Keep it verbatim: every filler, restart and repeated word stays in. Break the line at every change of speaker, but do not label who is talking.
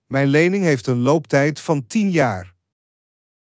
Mijn lening heeft een looptijd van tien jaar.